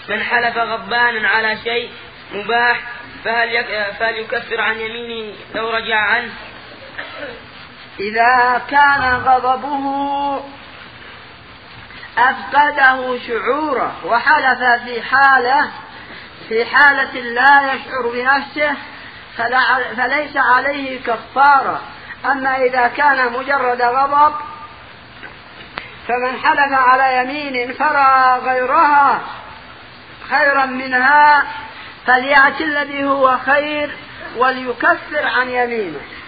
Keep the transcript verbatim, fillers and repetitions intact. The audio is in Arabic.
من حلف غضبانا على شيء مباح فهل فهل يكفر عن يمينه لو رجع عنه؟ إذا كان غضبه أفقده شعوره وحلف في حالة في حالة لا يشعر بنفسه فليس عليه كفارة. أما إذا كان مجرد غضب فمن حلف على يمين فرأى غيرها خيرا منها فليأتي الذي هو خير وليكفر عن يمينه.